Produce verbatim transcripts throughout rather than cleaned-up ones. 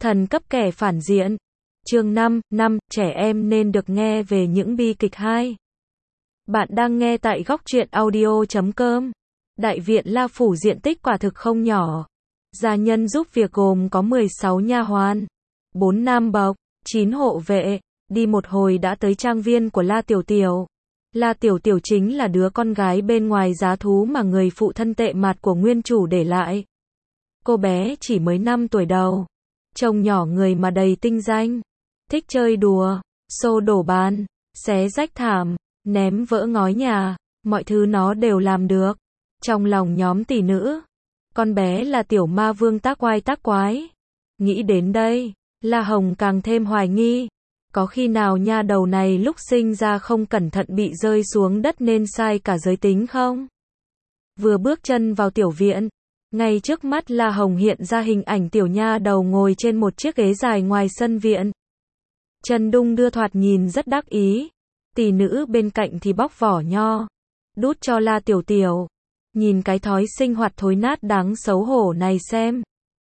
Thần cấp kẻ phản diện. Chương năm, năm, trẻ em nên được nghe về những bi kịch hai. Bạn đang nghe tại góc truyện audio chấm com. Đại viện La Phủ diện tích quả thực không nhỏ. Gia nhân giúp việc gồm có mười sáu nha hoàn, bốn nam bộc, chín hộ vệ, đi một hồi đã tới trang viên của La Tiểu Tiểu. La Tiểu Tiểu chính là đứa con gái bên ngoài giá thú mà người phụ thân tệ mạt của nguyên chủ để lại. Cô bé chỉ mới năm tuổi đầu, trông nhỏ người mà đầy tinh danh, thích chơi đùa, xô đổ bàn, xé rách thảm, ném vỡ ngói nhà, mọi thứ nó đều làm được. Trong lòng nhóm tỷ nữ, con bé là tiểu ma vương tác oai tác quái. Nghĩ đến đây, La Hồng càng thêm hoài nghi, có khi nào nha đầu này lúc sinh ra không cẩn thận bị rơi xuống đất nên sai cả giới tính không? Vừa bước chân vào tiểu viện, ngay trước mắt La Hồng hiện ra hình ảnh tiểu nha đầu ngồi trên một chiếc ghế dài ngoài sân viện. Chân đung đưa thoạt nhìn rất đắc ý, tỷ nữ bên cạnh thì bóc vỏ nho, đút cho La Tiểu Tiểu. Nhìn cái thói sinh hoạt thối nát đáng xấu hổ này xem.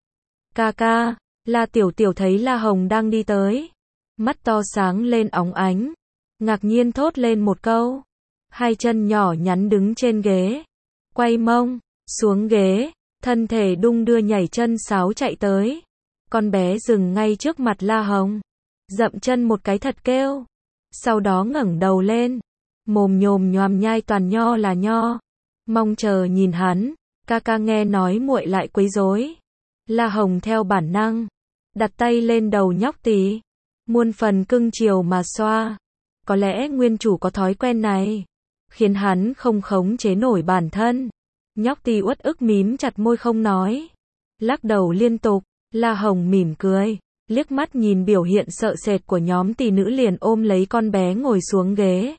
Ca ca, La Tiểu Tiểu thấy La Hồng đang đi tới, mắt to sáng lên óng ánh, ngạc nhiên thốt lên một câu. Hai chân nhỏ nhắn đứng trên ghế, quay mông, xuống ghế, thân thể đung đưa nhảy chân sáo chạy tới. Con bé dừng ngay trước mặt La Hồng, dậm chân một cái thật kêu, sau đó ngẩng đầu lên, mồm nhồm nhoàm nhai toàn nho là nho, mong chờ nhìn hắn. Ca ca nghe nói muội lại quấy rối. La Hồng theo bản năng đặt tay lên đầu nhóc tí, muôn phần cưng chiều mà xoa. Có lẽ nguyên chủ có thói quen này, khiến hắn không khống chế nổi bản thân. Nhóc tí uất ức mím chặt môi không nói, lắc đầu liên tục. La Hồng mỉm cười, liếc mắt nhìn biểu hiện sợ sệt của nhóm tỷ nữ liền ôm lấy con bé ngồi xuống ghế.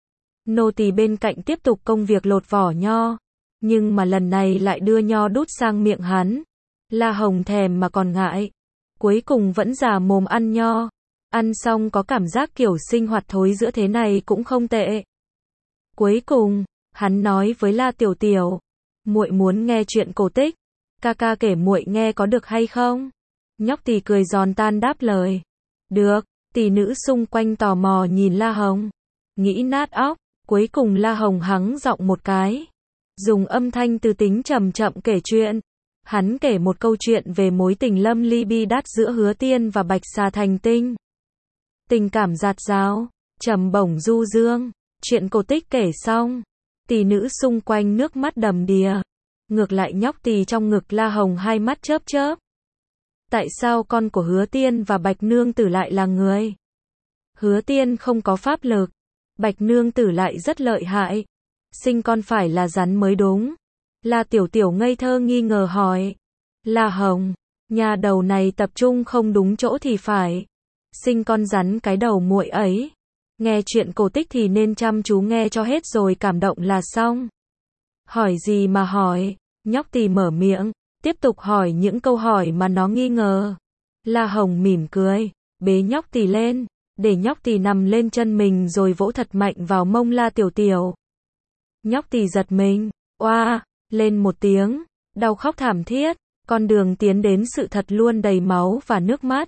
Nô tỳ bên cạnh tiếp tục công việc lột vỏ nho, nhưng mà lần này lại đưa nho đút sang miệng hắn. La Hồng thèm mà còn ngại, cuối cùng vẫn già mồm ăn nho. Ăn xong có cảm giác kiểu sinh hoạt thối giữa thế này cũng không tệ. Cuối cùng, hắn nói với La Tiểu Tiểu, muội muốn nghe chuyện cổ tích, ca ca kể muội nghe có được hay không? Nhóc tỳ cười giòn tan đáp lời, được. Tỷ nữ xung quanh tò mò nhìn La Hồng, nghĩ nát óc. Cuối cùng La Hồng hắng giọng một cái, dùng âm thanh từ tính chậm chậm kể chuyện. Hắn kể một câu chuyện về mối tình lâm ly bi đát giữa Hứa Tiên và Bạch Xà Thành Tinh. Tình cảm dạt dào, trầm bổng du dương. Chuyện cổ tích kể xong, tỷ nữ xung quanh nước mắt đầm đìa. Ngược lại nhóc tỳ trong ngực La Hồng hai mắt chớp chớp. Tại sao con của Hứa Tiên và Bạch Nương Tử lại là người? Hứa Tiên không có pháp lực, Bạch Nương Tử lại rất lợi hại, sinh con phải là rắn mới đúng. La Tiểu Tiểu ngây thơ nghi ngờ hỏi. La Hồng, nhà đầu này tập trung không đúng chỗ thì phải. Sinh con rắn cái đầu muội ấy. Nghe chuyện cổ tích thì nên chăm chú nghe cho hết rồi cảm động là xong. Hỏi gì mà hỏi? Nhóc tỳ mở miệng, tiếp tục hỏi những câu hỏi mà nó nghi ngờ. La Hồng mỉm cười, bế nhóc tỳ lên, để nhóc tỳ nằm lên chân mình rồi vỗ thật mạnh vào mông La Tiểu Tiểu. Nhóc tỳ giật mình, oa, lên một tiếng, đau khóc thảm thiết, con đường tiến đến sự thật luôn đầy máu và nước mắt.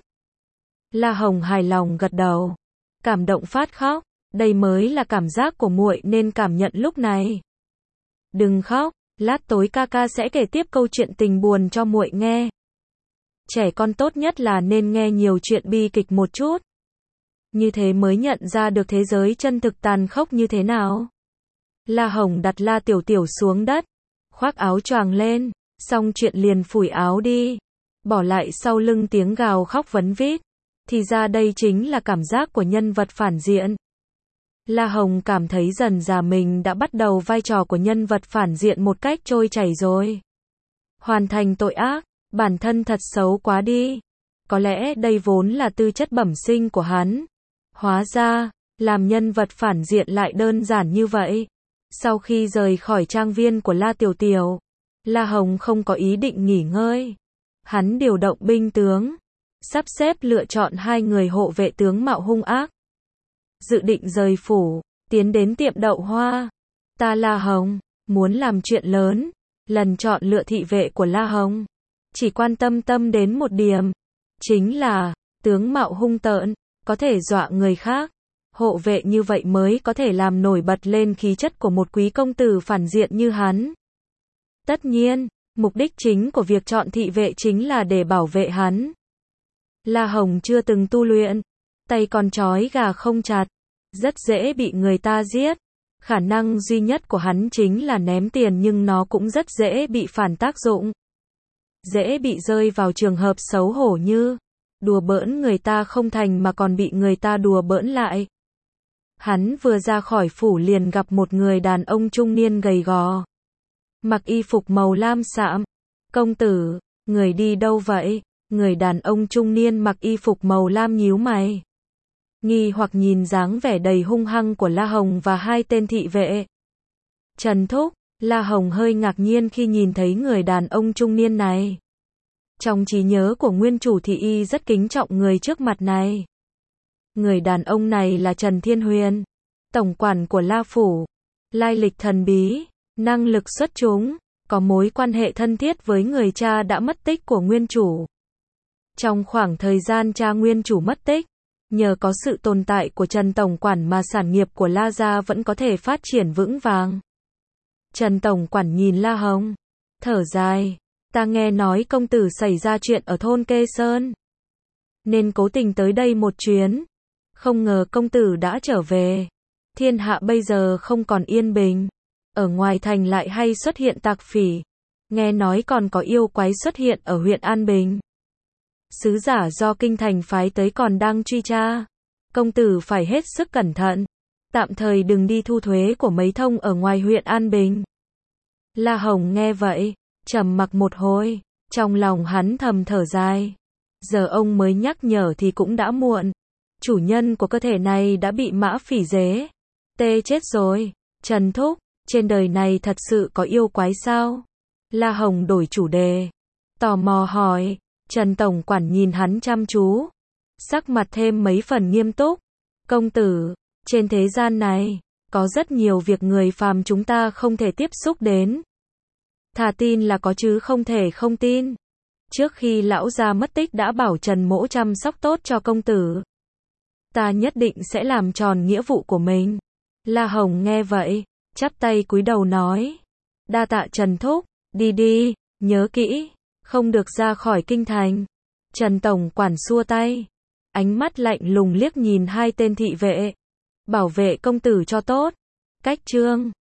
La Hồng hài lòng gật đầu, cảm động phát khóc, đây mới là cảm giác của muội nên cảm nhận lúc này. Đừng khóc, lát tối ca ca sẽ kể tiếp câu chuyện tình buồn cho muội nghe. Trẻ con tốt nhất là nên nghe nhiều chuyện bi kịch một chút. Như thế mới nhận ra được thế giới chân thực tàn khốc như thế nào. La Hồng đặt La Tiểu Tiểu xuống đất, khoác áo choàng lên, xong chuyện liền phủi áo đi, bỏ lại sau lưng tiếng gào khóc vấn vít. Thì ra đây chính là cảm giác của nhân vật phản diện. La Hồng cảm thấy dần dà mình đã bắt đầu vai trò của nhân vật phản diện một cách trôi chảy rồi. Hoàn thành tội ác, bản thân thật xấu quá đi. Có lẽ đây vốn là tư chất bẩm sinh của hắn. Hóa ra, làm nhân vật phản diện lại đơn giản như vậy. Sau khi rời khỏi trang viên của La Tiểu Tiểu, La Hồng không có ý định nghỉ ngơi. Hắn điều động binh tướng, sắp xếp lựa chọn hai người hộ vệ tướng mạo hung ác. Dự định rời phủ, tiến đến tiệm đậu hoa. Ta La Hồng, muốn làm chuyện lớn. Lần chọn lựa thị vệ của La Hồng, chỉ quan tâm tâm đến một điểm. chính là tướng mạo hung tợn, có thể dọa người khác. Hộ vệ như vậy mới có thể làm nổi bật lên khí chất của một quý công tử phản diện như hắn. Tất nhiên, mục đích chính của việc chọn thị vệ chính là để bảo vệ hắn. La Hồng chưa từng tu luyện, tay còn trói gà không chặt, rất dễ bị người ta giết. Khả năng duy nhất của hắn chính là ném tiền, nhưng nó cũng rất dễ bị phản tác dụng. Dễ bị rơi vào trường hợp xấu hổ như đùa bỡn người ta không thành mà còn bị người ta đùa bỡn lại. Hắn vừa ra khỏi phủ liền gặp một người đàn ông trung niên gầy gò, mặc y phục màu lam sạm. Công tử, người đi đâu vậy? Người đàn ông trung niên mặc y phục màu lam nhíu mày, nghi hoặc nhìn dáng vẻ đầy hung hăng của La Hồng và hai tên thị vệ. Trần thúc, La Hồng hơi ngạc nhiên khi nhìn thấy người đàn ông trung niên này. Trong trí nhớ của nguyên chủ thì y rất kính trọng người trước mặt này. Người đàn ông này là Trần Thiên Huyền, tổng quản của La Phủ. Lai lịch thần bí, năng lực xuất chúng, có mối quan hệ thân thiết với người cha đã mất tích của nguyên chủ. Trong khoảng thời gian cha nguyên chủ mất tích, nhờ có sự tồn tại của Trần tổng quản mà sản nghiệp của La gia vẫn có thể phát triển vững vàng. Trần tổng quản nhìn La Hồng, thở dài, ta nghe nói công tử xảy ra chuyện ở thôn Kê Sơn, nên cố tình tới đây một chuyến. Không ngờ công tử đã trở về. Thiên hạ bây giờ không còn yên bình, ở ngoài thành lại hay xuất hiện tặc phỉ. Nghe nói còn có yêu quái xuất hiện ở huyện An Bình. Sứ giả do kinh thành phái tới còn đang truy tra. Công tử phải hết sức cẩn thận, tạm thời đừng đi thu thuế của mấy thông ở ngoài huyện An Bình. La Hồng nghe vậy, trầm mặc một hồi, trong lòng hắn thầm thở dài. Giờ ông mới nhắc nhở thì cũng đã muộn. Chủ nhân của cơ thể này đã bị mã phỉ dế tê chết rồi. Trần thúc, trên đời này thật sự có yêu quái sao? La Hồng đổi chủ đề, tò mò hỏi. Trần tổng quản nhìn hắn chăm chú, sắc mặt thêm mấy phần nghiêm túc. Công tử, trên thế gian này, có rất nhiều việc người phàm chúng ta không thể tiếp xúc đến. Thà tin là có chứ không thể không tin. Trước khi lão gia mất tích đã bảo Trần mỗ chăm sóc tốt cho công tử. Ta nhất định sẽ làm tròn nghĩa vụ của mình. La Hồng nghe vậy, chắp tay cúi đầu nói. Đa tạ Trần thúc, đi đi, nhớ kỹ, không được ra khỏi kinh thành. Trần tổng quản xua tay, ánh mắt lạnh lùng liếc nhìn hai tên thị vệ. Bảo vệ công tử cho tốt. Cách chương